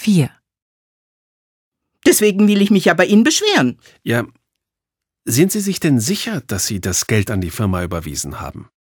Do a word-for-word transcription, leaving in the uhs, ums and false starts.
vier. Deswegen will ich mich ja bei Ihnen beschweren. Ja, sind Sie sich denn sicher, dass Sie das Geld an die Firma überwiesen haben?